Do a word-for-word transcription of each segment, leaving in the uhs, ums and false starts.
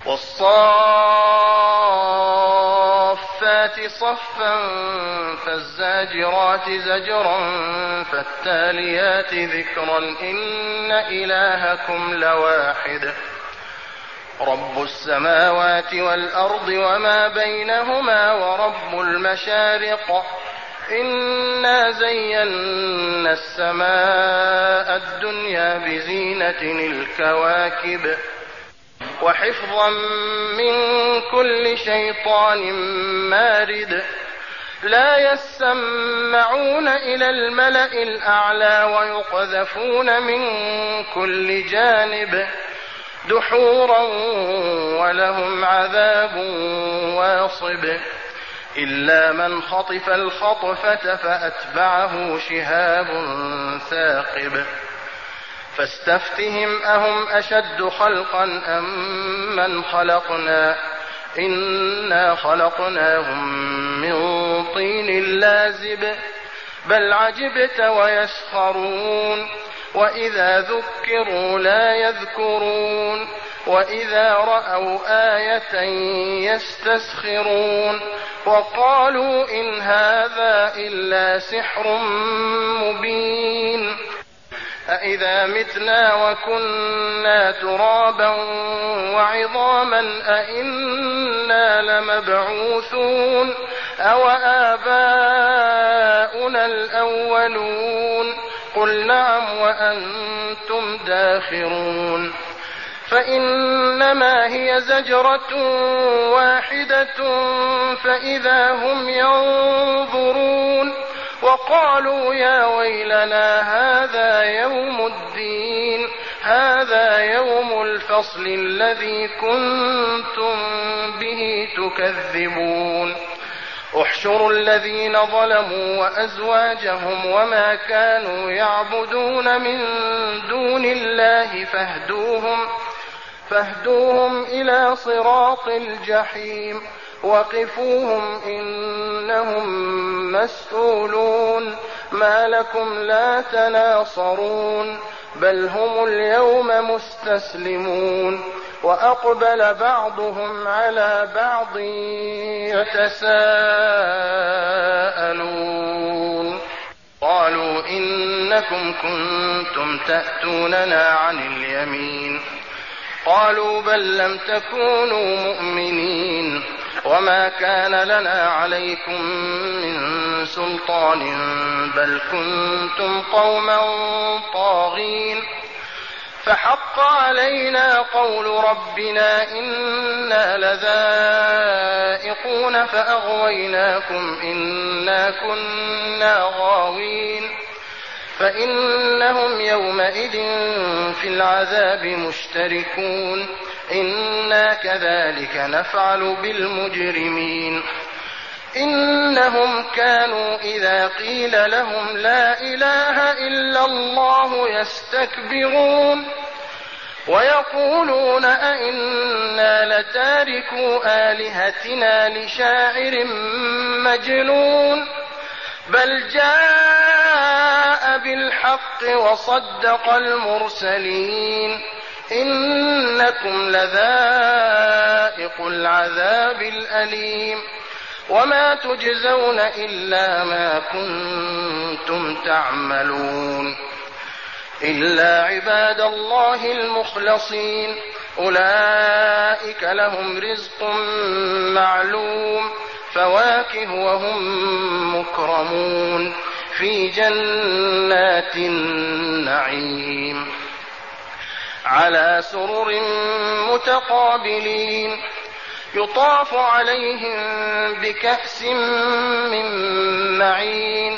والصافات صفا فالزاجرات زجرا فالتاليات ذكرا إن إلهكم لواحد رب السماوات والأرض وما بينهما ورب المشارق إنا زينا السماء الدنيا بزينة الكواكب وحفظا من كل شيطان مارد لا يسمعون إلى الملأ الأعلى ويقذفون من كل جانب دحورا ولهم عذاب واصب إلا من خطف الخطفة فأتبعه شهاب ثاقب فاستفتهم أهم أشد خلقا أم من خلقنا إنا خلقناهم من طين لازب بل عجبت ويسخرون وإذا ذكروا لا يذكرون وإذا رأوا آية يستسخرون وقالوا إن هذا إلا سحر مبين أإذا متنا وكنا ترابا وعظاما أإنا لمبعوثون أو آباؤنا الأولون قل نعم وأنتم داخرون فإنما هي زجرة واحدة فإذا هم ينظرون وقالوا يا ويلنا هذا يوم الدين هذا يوم الفصل الذي كنتم به تكذبون احشروا الذين ظلموا وأزواجهم وما كانوا يعبدون من دون الله فاهدوهم فاهدوهم إلى صراط الجحيم وقفوهم إنهم مسؤولون ما لكم لا تناصرون بل هم اليوم مستسلمون وأقبل بعضهم على بعض يتساءلون قالوا إنكم كنتم تأتوننا عن اليمين قالوا بل لم تكونوا مؤمنين وما كان لنا عليكم من سلطان بل كنتم قوما طاغين فحق علينا قول ربنا إنا لذائقون فأغويناكم إنا كنا غاوين فإنهم يومئذ في العذاب مشتركون إنا كذلك نفعل بالمجرمين إنهم كانوا إذا قيل لهم لا إله إلا الله يستكبرون ويقولون أئنا لتاركو آلهتنا لشاعر مجنون بل جاء بالحق وصدق المرسلين إنكم لذائق العذاب الأليم وما تجزون إلا ما كنتم تعملون إلا عباد الله المخلصين أولئك لهم رزق معلوم فواكه وهم مكرمون في جنات النعيم على سرر متقابلين يطاف عليهم بكأس من معين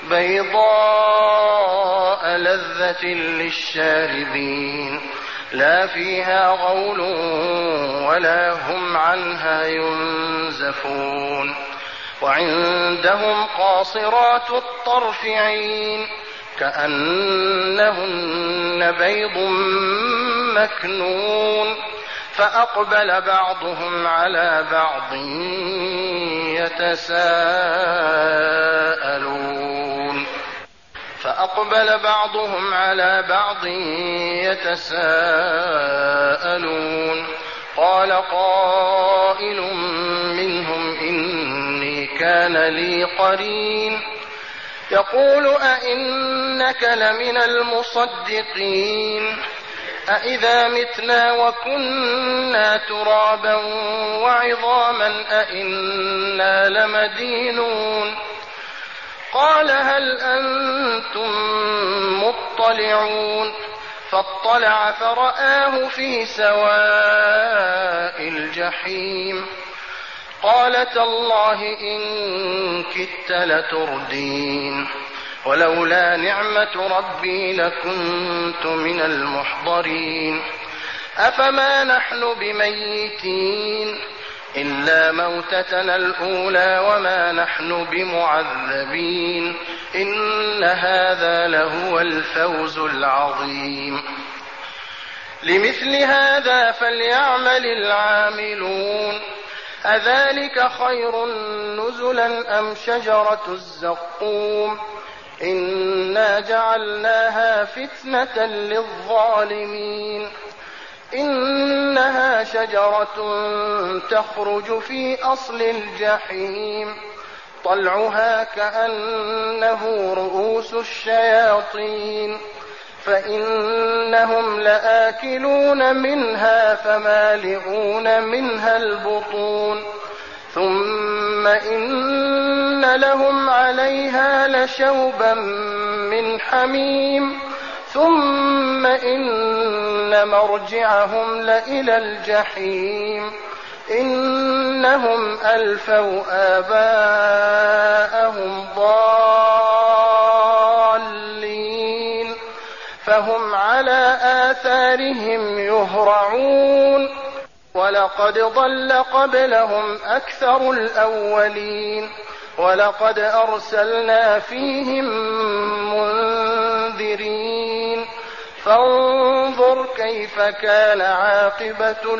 بيضاء لذة للشاربين لا فيها غول ولا هم عنها ينزفون وعندهم قاصرات الطرف عين كأنهن بيض مكنون فأقبل بعضهم على بعض يتساءلون فأقبل بعضهم على بعض يتساءلون قال قائل منهم إني كان لي قرين يقول أئنك لمن المصدقين أئذا متنا وكنا ترابا وعظاما أئنا لمدينون قال هل أنتم مطلعون فاطلع فرآه في سواء الجحيم قال تالله إن كدت لتردين ولولا نعمة ربي لكنت من المحضرين أفما نحن بميتين إلا موتتنا الأولى وما نحن بمعذبين إن هذا لهو الفوز العظيم لمثل هذا فليعمل العاملون أذلك خير نزلا أم شجرة الزقوم إنا جعلناها فتنة للظالمين إنها شجرة تخرج في أصل الجحيم طلعها كأنه رؤوس الشياطين فإنهم لآكلون منها فمالئون منها البطون ثم إن لهم عليها لشوبا من حميم ثم إن مرجعهم لإلى الجحيم إنهم ألفوا آباءهم ضالين فهم على آثارهم يهرعون ولقد ضل قبلهم أكثر الأولين ولقد أرسلنا فيهم منذرين فانظر كيف كان عاقبة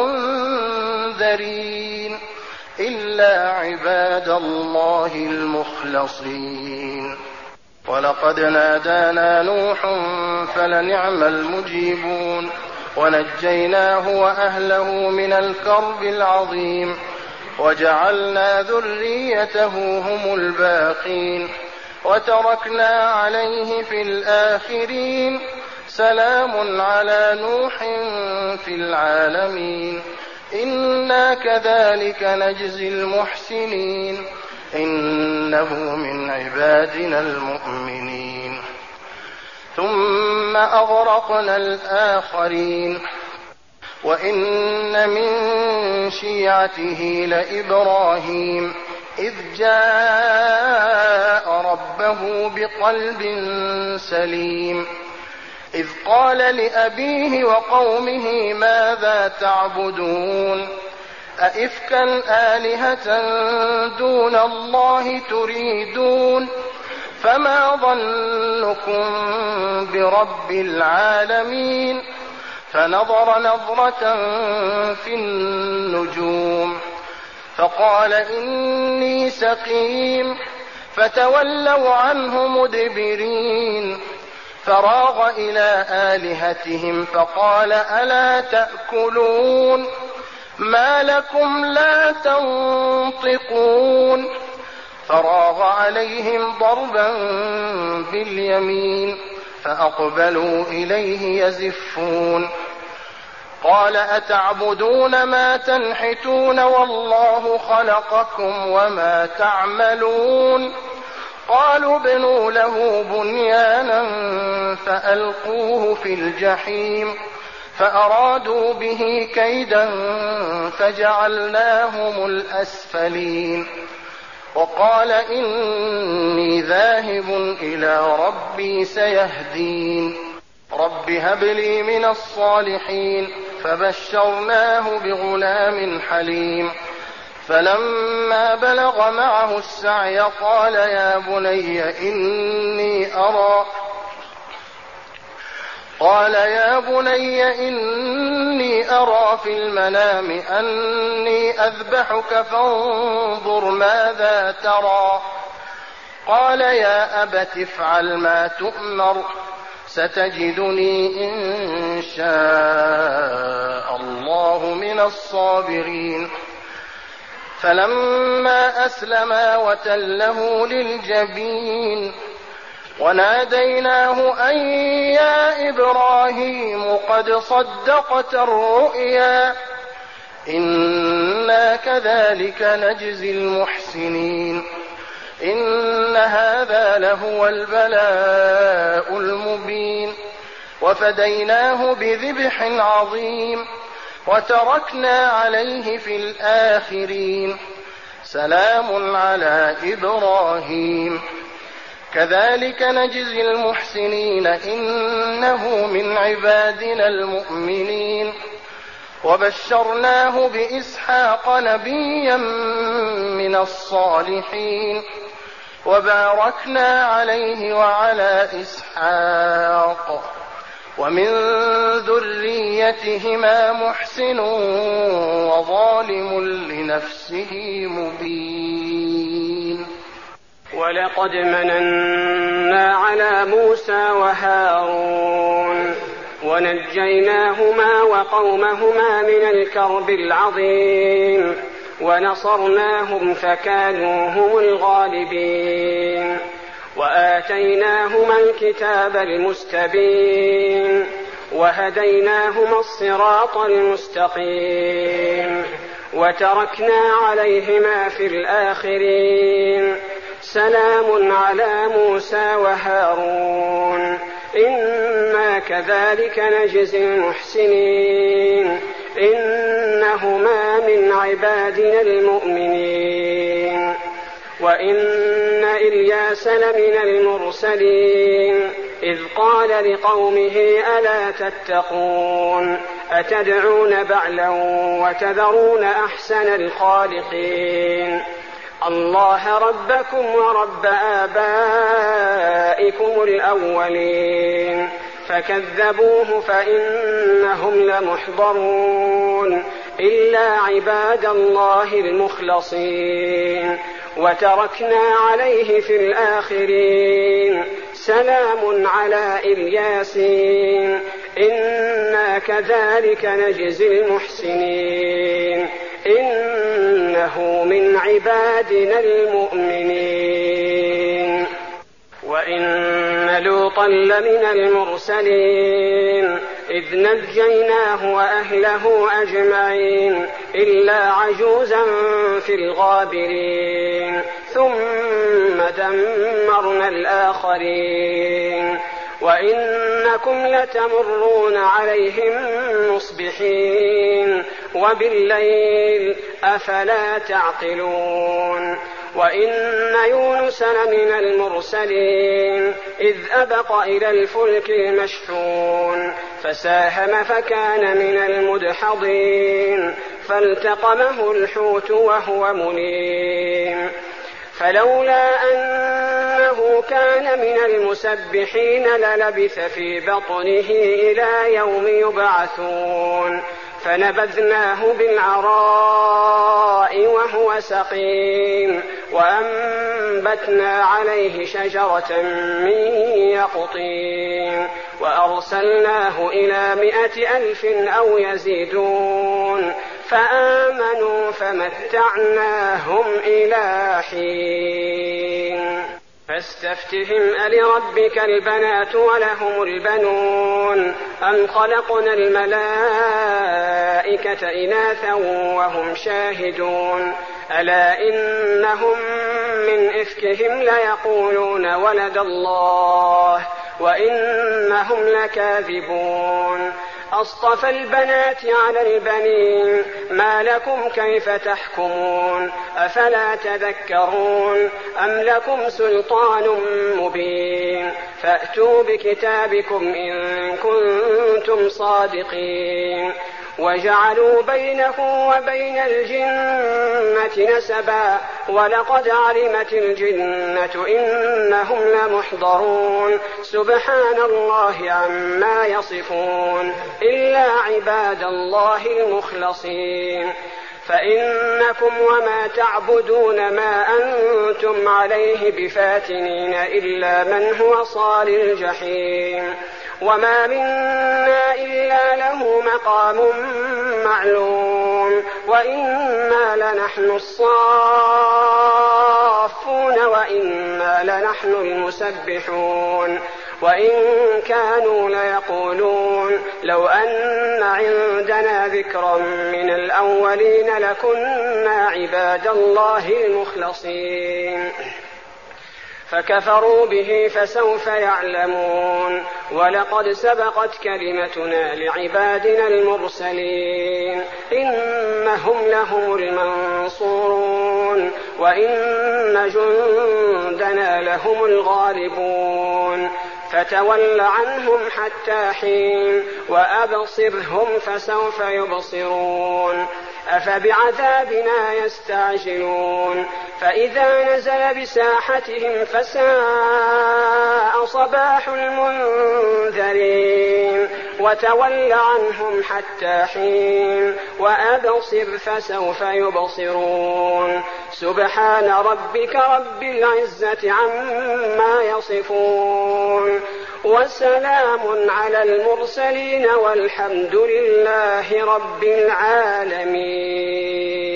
المنذرين إلا عباد الله المخلصين ولقد نادانا نوح فلنعم المجيبون ونجيناه وأهله من الكرب العظيم وجعلنا ذريته هم الباقين وتركنا عليه في الآخرين سلام على نوح في العالمين إنا كذلك نجزي المحسنين إنه من عبادنا المؤمنين ثم أغرقنا الآخرين وإن من شيعته لإبراهيم إذ جاء ربه بقلب سليم إذ قال لأبيه وقومه ماذا تعبدون أئفكا آلهة دون الله تريدون فما ظنكم برب العالمين فنظر نظرة في النجوم فقال إني سقيم فتولوا عنه مدبرين فراغ إلى آلهتهم فقال ألا تأكلون ما لكم لا تنطقون فراغ عليهم ضربا باليمين فأقبلوا إليه يزفون قال أتعبدون ما تنحتون والله خلقكم وما تعملون قالوا ابنوا له بنيانا فألقوه في الجحيم فأرادوا به كيدا فجعلناهم الأسفلين وقال إني ذاهب إلى ربي سيهدين رب هب لي من الصالحين فبشرناه بغلام حليم فلما بلغ معه السعي قال يا بني إني أرى قال يا بني إني أرى في المنام أني أذبحك فانظر ماذا ترى قال يا أبت افعل ما تؤمر ستجدني إن شاء الله من من الصابرين. فلما أسلما وتله للجبين وناديناه أن يا إبراهيم قد صدقت الرؤيا إنا كذلك نجزي المحسنين إن هذا لهو البلاء المبين وفديناه بذبح عظيم وتركنا عليه في الآخرين سلام على إبراهيم كذلك نجزي المحسنين إنه من عبادنا المؤمنين وبشرناه بإسحاق نبيا من الصالحين وباركنا عليه وعلى إسحاق ومن ذريتهما محسن وظالم لنفسه مبين. ولقد مننا على موسى وهارون ونجيناهما وقومهما من الكرب العظيم ونصرناهم فكانوا هم الغالبين وآتيناهما الكتاب المستبين وهديناهما الصراط المستقيم وتركنا عليهما في الآخرين سلام على موسى وهارون إنا كذلك نجزي المحسنين إنهما من عبادنا المؤمنين. وإن إلياس لمن المرسلين إذ قال لقومه ألا تتقون أتدعون بعلا وتذرون أحسن الخالقين الله ربكم ورب آبائكم الأولين فكذبوه فإنهم لمحضرون إلا عباد الله المخلصين وتركنا عليه في الآخرين سلام على الياسين إنا كذلك نجزي المحسنين إنه من عبادنا المؤمنين. وإن لوطا لمن المرسلين إذ نجيناه وأهله أجمعين إلا عجوزا في الغابرين ثم دمرنا الآخرين وإنكم لتمرون عليهم مصبحين وبالليل أفلا تعقلون. وإن يونس لمن المرسلين إذ أبق إلى الفلك المشحون فساهم فكان من المدحضين فالتقمه الحوت وهو مليم فلولا أنه كان من المسبحين للبث في بطنه إلى يوم يبعثون فنبذناه بالعراء وهو سقيم وأنبتنا عليه شجرة من يقطين وأرسلناه إلى مائة ألف أو يزيدون فآمنوا فمتعناهم إلى حين. فاستفتهم ألربك البنات ولهم البنون أم خلقنا الملائكة إناثا وهم شاهدون ألا إنهم من إفكهم ليقولون ولد الله وإنهم لكاذبون أصطفى البنات على البنين ما لكم كيف تحكمون أفلا تذكرون أم لكم سلطان مبين فأتوا بكتابكم إن كنتم صادقين وجعلوا بينه وبين الجنة نسبا ولقد علمت الجنة إنهم لمحضرون سبحان الله عما يصفون إلا عباد الله المخلصين فإنكم وما تعبدون ما أنتم عليه بفاتنين إلا من هو صال الجحيم وما منا إلا له مقام معلوم وإنا لنحن الصافون وإنا لنحن المسبحون وإن كانوا ليقولون لو أن عندنا ذكرا من الأولين لكنا عباد الله المخلصين فكفروا به فسوف يعلمون ولقد سبقت كلمتنا لعبادنا المرسلين إنهم لهم المنصورون وإن جندنا لهم الغالبون فتول عنهم حتى حين وأبصرهم فسوف يبصرون أفبعذابنا يستعجلون فإذا نزل بساحتهم فساء صباح المنذرين وتول عنهم حتى حين وأبصر فسوف يبصرون سبحان ربك رب العزة عما يصفون وسلام على المرسلين والحمد لله رب العالمين.